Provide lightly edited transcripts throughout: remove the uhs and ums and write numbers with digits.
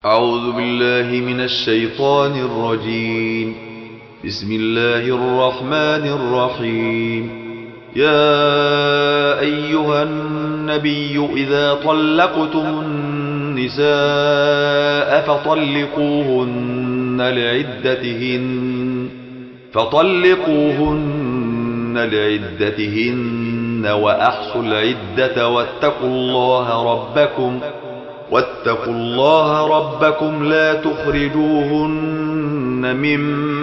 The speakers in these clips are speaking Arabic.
أعوذ بالله من الشيطان الرجيم. بسم الله الرحمن الرحيم. يا أيها النبي إذا طلقتم النساء فطلقوهن لعدتهن وأحصوا العدة واتقوا الله ربكم لا تخرجوهن من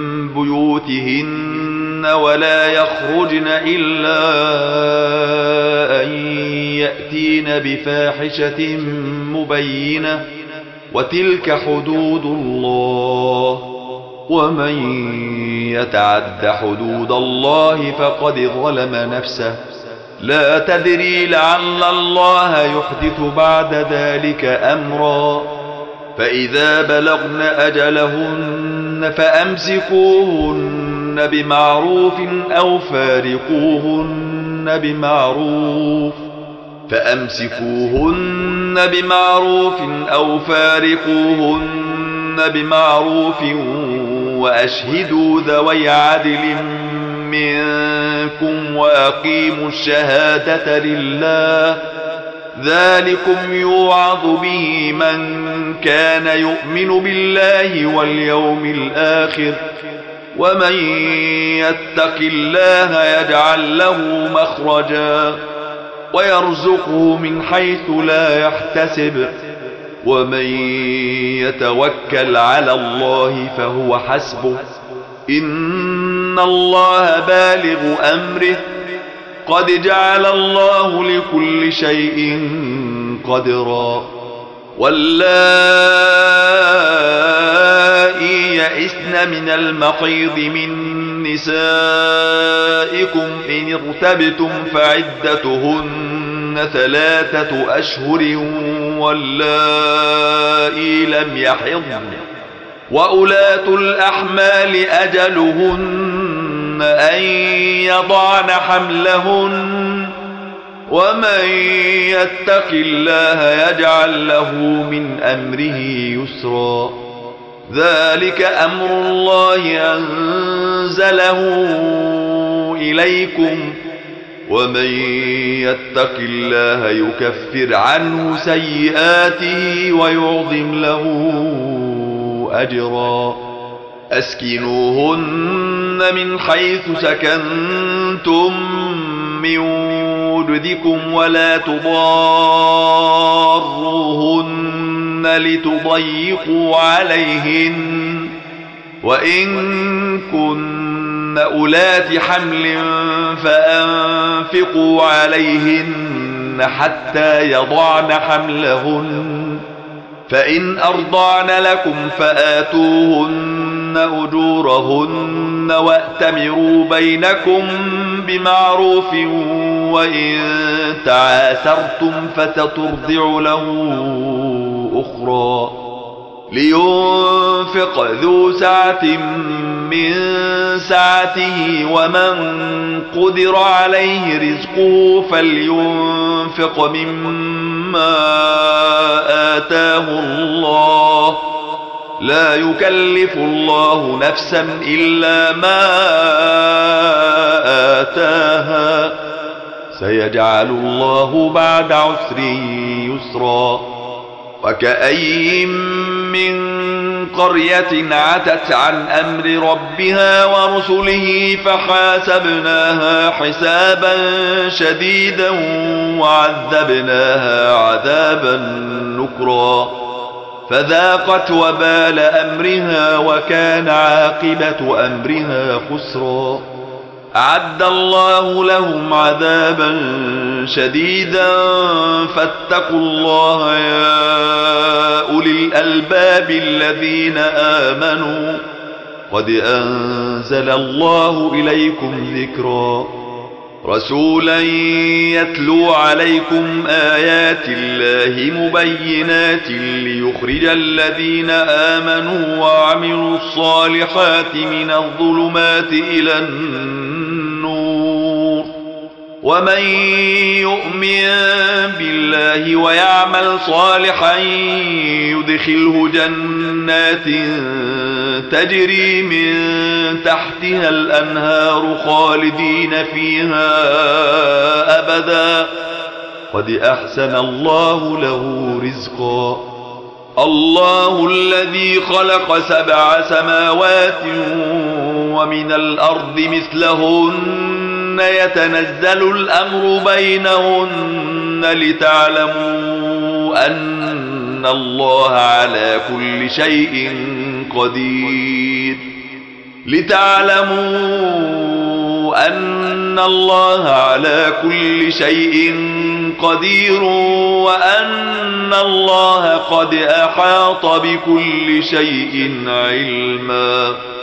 بيوتهن ولا يخرجن إلا أن يأتين بفاحشة مبينة وتلك حدود الله ومن يتعد حدود الله فقد ظلم نفسه لا تدري لعل الله يحدث بعد ذلك أمرا. فإذا بلغن أجلهن فأمسكوهن بمعروف أو فارقوهن بمعروف وأشهدوا ذوي عدل منكم وأقيموا الشهادة لله ذلكم يوعظ به من كان يؤمن بالله واليوم الآخر ومن يتق الله يجعل له مخرجا ويرزقه من حيث لا يحتسب ومن يتوكل على الله فهو حسبه إن الله بالغ أمره قد جعل الله لكل شيء قدرا. واللائي يئسن من المحيض من نسائكم إن ارتبتم فعدتهن 3 أشهر واللائي لم يحضن وأولاة الأحمال أجلهن أن يضعن حملهن ومن يتق الله يجعل له من أمره يسرا. ذلك أمر الله أنزله إليكم ومن يتق الله يكفر عنه سيئاته ويعظم له أجرا. أسكنوهن من حيث سكنتم من وجدكم ولا تضاروهن لتضيقوا عليهن وإن كن أولات حمل فأنفقوا عليهن حتى يضعن حملهن فإن أرضعن لكم فآتوهن أجورهن وأتمروا بينكم بمعروف وإن تعاسرتم فتترضع له أخرى. لينفق ذو سعة من سعته ومن قدر عليه رزقه فلينفق مما آتاه الله لا يكلف الله نفسا إلا ما آتاها سيجعل الله بعد عسر يسرا. وكأي من قرية عتت عن أمر ربها ورسله فحاسبناها حسابا شديدا وعذبناها عذابا نكرا فذاقت وبال أمرها وكان عاقبة أمرها خسرا. أعد الله لهم عذابا شديدا فاتقوا الله يا أولي الألباب الذين آمنوا قد أنزل الله إليكم ذكرا. رسولا يتلو عليكم آيات الله مبينات ليخرج الذين آمنوا وعملوا الصالحات من الظلمات إلى النور ومن يؤمن بالله ويعمل صالحا يدخله جنات تجري من تحتها الأنهار خالدين فيها أبدا قد أحسن الله له رزقا. الله الذي خلق 7 سماوات ومن الأرض مثلهن يتنزل الأمر بينهن لتعلموا أن الله على كل شيء قدير وأن الله قد أحاط بكل شيء علما.